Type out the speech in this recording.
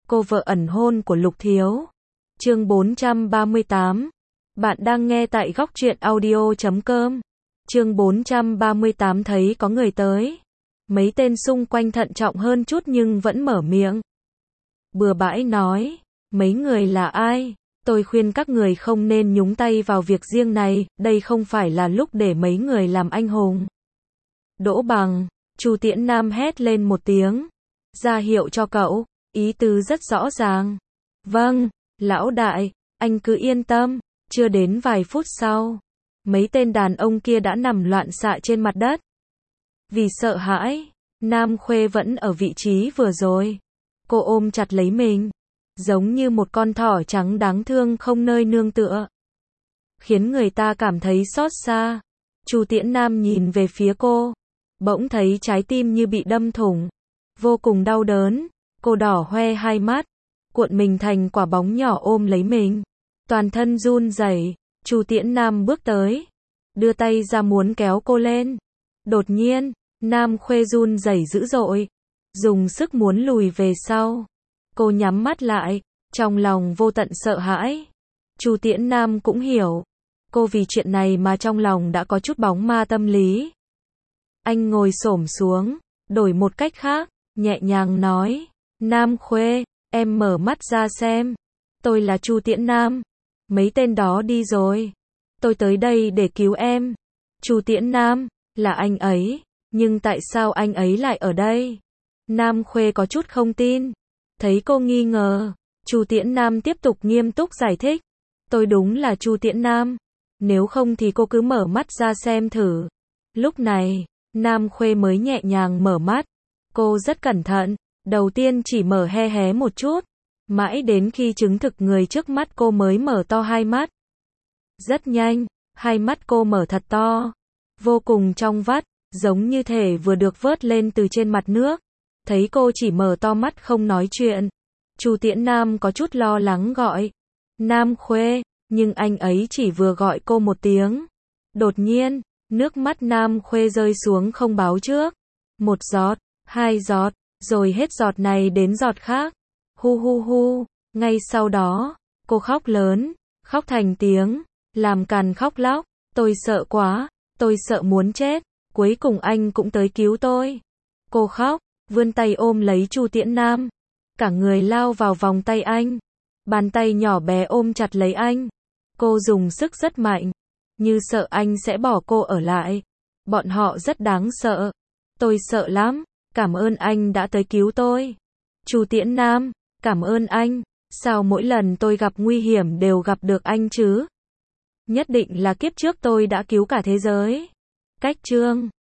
cô vợ ẩn hôn của Lục Thiếu. Chương 438. Bạn đang nghe tại góc truyện audio.com. Chương 438 thấy có người tới. Mấy tên xung quanh thận trọng hơn chút nhưng vẫn mở miệng. Bừa bãi nói, mấy người là ai? Tôi khuyên các người không nên nhúng tay vào việc riêng này, đây không phải là lúc để mấy người làm anh hùng. Đỗ Bằng, Chu Tiễn Nam hét lên một tiếng, ra hiệu cho cậu, ý tứ rất rõ ràng. Vâng, lão đại, anh cứ yên tâm. Chưa đến vài phút sau, mấy tên đàn ông kia đã nằm loạn xạ trên mặt đất. Vì sợ hãi, Nam Khuê vẫn ở vị trí vừa rồi. Cô ôm chặt lấy mình, giống như một con thỏ trắng đáng thương không nơi nương tựa, khiến người ta cảm thấy xót xa. Chu Tiễn Nam nhìn về phía cô, bỗng thấy trái tim như bị đâm thủng, vô cùng đau đớn. Cô đỏ hoe hai mắt, cuộn mình thành quả bóng nhỏ ôm lấy mình, toàn thân run rẩy. Chu Tiễn Nam bước tới, đưa tay ra muốn kéo cô lên. Đột nhiên, Nam Khuê run rẩy dữ dội, dùng sức muốn lùi về sau. Cô nhắm mắt lại, trong lòng vô tận sợ hãi. Chu Tiễn Nam cũng hiểu, cô vì chuyện này mà trong lòng đã có chút bóng ma tâm lý. Anh ngồi xổm xuống, đổi một cách khác, nhẹ nhàng nói, Nam Khuê, em mở mắt ra xem. Tôi là Chu Tiễn Nam. Mấy tên đó đi rồi. Tôi tới đây để cứu em. Chu Tiễn Nam, là anh ấy. Nhưng tại sao anh ấy lại ở đây? Nam Khuê có chút không tin. Thấy cô nghi ngờ, Chu Tiễn Nam tiếp tục nghiêm túc giải thích. Tôi đúng là Chu Tiễn Nam. Nếu không thì cô cứ mở mắt ra xem thử. Lúc này, Nam Khuê mới nhẹ nhàng mở mắt. Cô rất cẩn thận, đầu tiên chỉ mở hé hé một chút. Mãi đến khi chứng thực người trước mắt cô mới mở to hai mắt. Rất nhanh, hai mắt cô mở thật to, vô cùng trong vắt, giống như thể vừa được vớt lên từ trên mặt nước. Thấy cô chỉ mở to mắt không nói chuyện, Chu Tiễn Nam có chút lo lắng gọi, Nam Khuê, nhưng anh ấy chỉ vừa gọi cô một tiếng. Đột nhiên, nước mắt Nam Khuê rơi xuống không báo trước. Một giọt, hai giọt, rồi hết giọt này đến giọt khác. Hu hu hu, ngay sau đó, cô khóc lớn, khóc thành tiếng, làm càn khóc lóc, tôi sợ quá, tôi sợ muốn chết, cuối cùng anh cũng tới cứu tôi. Cô khóc, vươn tay ôm lấy Chu Tiễn Nam, cả người lao vào vòng tay anh, bàn tay nhỏ bé ôm chặt lấy anh. Cô dùng sức rất mạnh, như sợ anh sẽ bỏ cô ở lại. Bọn họ rất đáng sợ. Tôi sợ lắm, cảm ơn anh đã tới cứu tôi. Chu Tiễn Nam, cảm ơn anh, sao mỗi lần tôi gặp nguy hiểm đều gặp được anh chứ? Nhất định là kiếp trước tôi đã cứu cả thế giới. Cách chương